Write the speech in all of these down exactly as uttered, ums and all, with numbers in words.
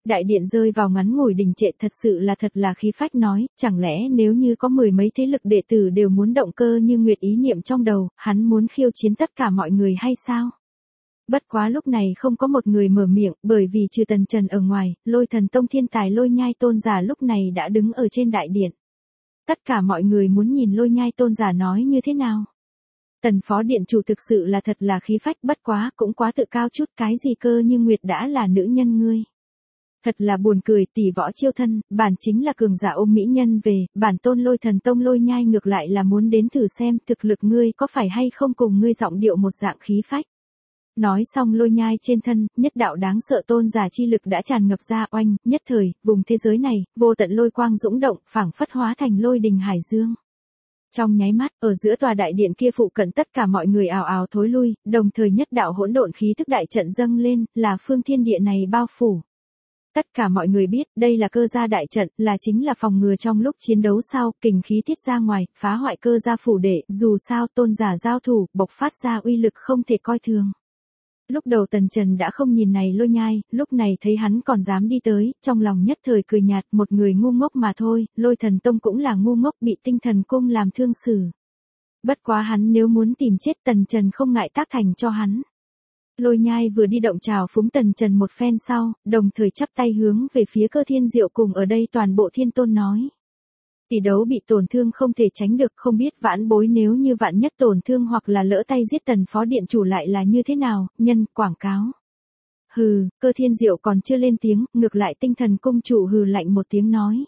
Đại điện rơi vào ngắn ngủi đình trệ, thật sự là thật là khí phách nói, chẳng lẽ nếu như có mười mấy thế lực đệ tử đều muốn động Cơ Như Nguyệt ý niệm trong đầu, hắn muốn khiêu chiến tất cả mọi người hay sao? Bất quá lúc này không có một người mở miệng, bởi vì trừ Tần Trần ở ngoài, Lôi Thần Tông thiên tài Lôi Nhai Tôn giả lúc này đã đứng ở trên đại điện. Tất cả mọi người muốn nhìn Lôi Nhai Tôn giả nói như thế nào. Tần phó điện chủ thực sự là thật là khí phách, bất quá cũng quá tự cao chút, cái gì Cơ Như Nguyệt đã là nữ nhân ngươi. Thật là buồn cười, tỷ võ chiêu thân, bản chính là cường giả ôm mỹ nhân về, bản tôn Lôi Thần Tông Lôi Nhai ngược lại là muốn đến thử xem thực lực ngươi có phải hay không cùng ngươi giọng điệu một dạng khí phách. Nói xong Lôi Nhai trên thân, nhất đạo đáng sợ tôn giả chi lực đã tràn ngập ra oanh, nhất thời, vùng thế giới này, vô tận lôi quang dũng động, phảng phất hóa thành lôi đình hải dương. Trong nháy mắt, ở giữa tòa đại điện kia phụ cận tất cả mọi người ào ào thối lui, đồng thời nhất đạo hỗn độn khí thức đại trận dâng lên, là phương thiên địa này bao phủ. Tất cả mọi người biết, đây là Cơ gia đại trận, là chính là phòng ngừa trong lúc chiến đấu sau, kình khí tiết ra ngoài, phá hoại Cơ gia phủ đệ, dù sao tôn giả giao thủ, bộc phát ra uy lực không thể coi thường. Lúc đầu Tần Trần đã không nhìn này Lôi Nhai, lúc này thấy hắn còn dám đi tới, trong lòng nhất thời cười nhạt, một người ngu ngốc mà thôi, Lôi Thần Tông cũng là ngu ngốc bị tinh thần cung làm thương xử. Bất quá hắn nếu muốn tìm chết Tần Trần không ngại tác thành cho hắn. Lôi Nhai vừa đi động chào phúng Tần Trần một phen sau, đồng thời chắp tay hướng về phía Cơ Thiên Diệu cùng ở đây toàn bộ thiên tôn nói. Tỷ đấu bị tổn thương không thể tránh được, không biết vãn bối nếu như vạn nhất tổn thương hoặc là lỡ tay giết Tần phó điện chủ lại là như thế nào, nhân, quảng cáo. Hừ, Cơ Thiên Diệu còn chưa lên tiếng, ngược lại tinh thần cung chủ hừ lạnh một tiếng nói.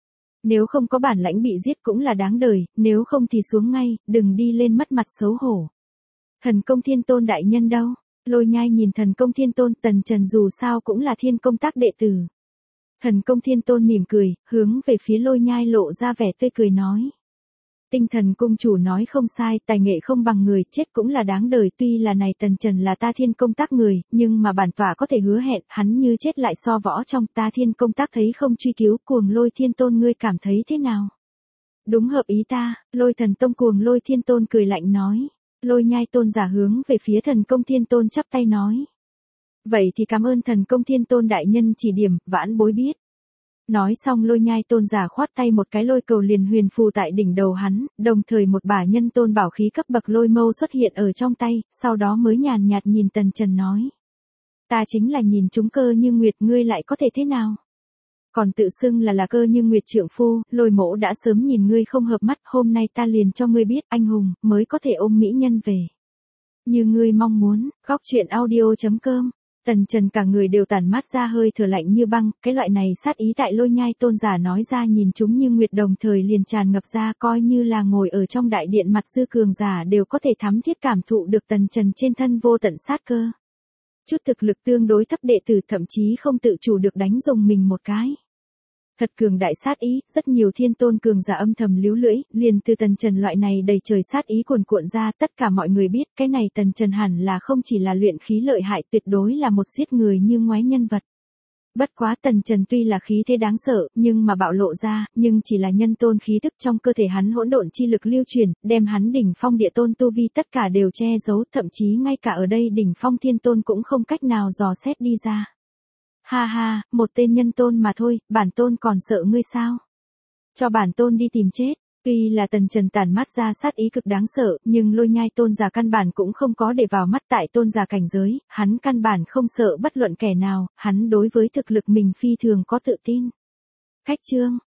Nếu không có bản lãnh bị giết cũng là đáng đời, nếu không thì xuống ngay, đừng đi lên mất mặt xấu hổ. Thần công thiên tôn đại nhân đâu? Lôi Nhai nhìn thần công thiên tôn, Tần Trần dù sao cũng là thiên công tác đệ tử. Thần công thiên tôn mỉm cười, hướng về phía Lôi Nhai lộ ra vẻ tươi cười nói. Tinh thần cung chủ nói không sai, tài nghệ không bằng người, chết cũng là đáng đời, tuy là này Tần Trần là ta thiên công tác người, nhưng mà bản tỏa có thể hứa hẹn, hắn như chết lại so võ trong ta thiên công tác thấy không truy cứu, Cuồng Lôi thiên tôn ngươi cảm thấy thế nào? Đúng hợp ý ta, Lôi Thần Tông Cuồng Lôi thiên tôn cười lạnh nói. Lôi Nhai tôn giả hướng về phía thần công thiên tôn chắp tay nói. Vậy thì cảm ơn thần công thiên tôn đại nhân chỉ điểm, vãn bối biết. Nói xong Lôi Nhai tôn giả khoát tay một cái lôi cầu liền huyền phù tại đỉnh đầu hắn, đồng thời một bả nhân tôn bảo khí cấp bậc lôi mâu xuất hiện ở trong tay, sau đó mới nhàn nhạt nhìn Tần Trần nói. Ta chính là nhìn chúng Cơ Như Nguyệt, ngươi lại có thể thế nào? Còn tự xưng là là Cơ Như Nguyệt trượng phu, Lôi mỗ đã sớm nhìn ngươi không hợp mắt, hôm nay ta liền cho ngươi biết anh hùng, mới có thể ôm mỹ nhân về. Như ngươi mong muốn, góc truyện audio chấm com. Tần Trần cả người đều tản mát ra hơi thở lạnh như băng, cái loại này sát ý tại Lôi Nhai tôn giả nói ra nhìn chúng Như Nguyệt đồng thời liền tràn ngập ra, coi như là ngồi ở trong đại điện mặt dư cường giả đều có thể thắm thiết cảm thụ được Tần Trần trên thân vô tận sát cơ. Chút thực lực tương đối thấp đệ tử thậm chí không tự chủ được đánh rồng mình một cái. Thật cường đại sát ý, rất nhiều thiên tôn cường giả âm thầm líu lưỡi, liền từ Tần Trần loại này đầy trời sát ý cuồn cuộn ra, tất cả mọi người biết, cái này Tần Trần hẳn là không chỉ là luyện khí lợi hại, tuyệt đối là một giết người như ngoái nhân vật. Bất quá Tần Trần tuy là khí thế đáng sợ, nhưng mà bạo lộ ra, nhưng chỉ là nhân tôn khí thức trong cơ thể hắn hỗn độn chi lực lưu truyền, đem hắn đỉnh phong địa tôn tu vi tất cả đều che giấu, thậm chí ngay cả ở đây đỉnh phong thiên tôn cũng không cách nào dò xét đi ra. Ha ha, một tên nhân tôn mà thôi, bản tôn còn sợ ngươi sao? Cho bản tôn đi tìm chết. Tuy là Tần Trần tản mắt ra sát ý cực đáng sợ, nhưng Lôi Nhai tôn giả căn bản cũng không có để vào mắt tại tôn giả cảnh giới, hắn căn bản không sợ bất luận kẻ nào, hắn đối với thực lực mình phi thường có tự tin. Khách chương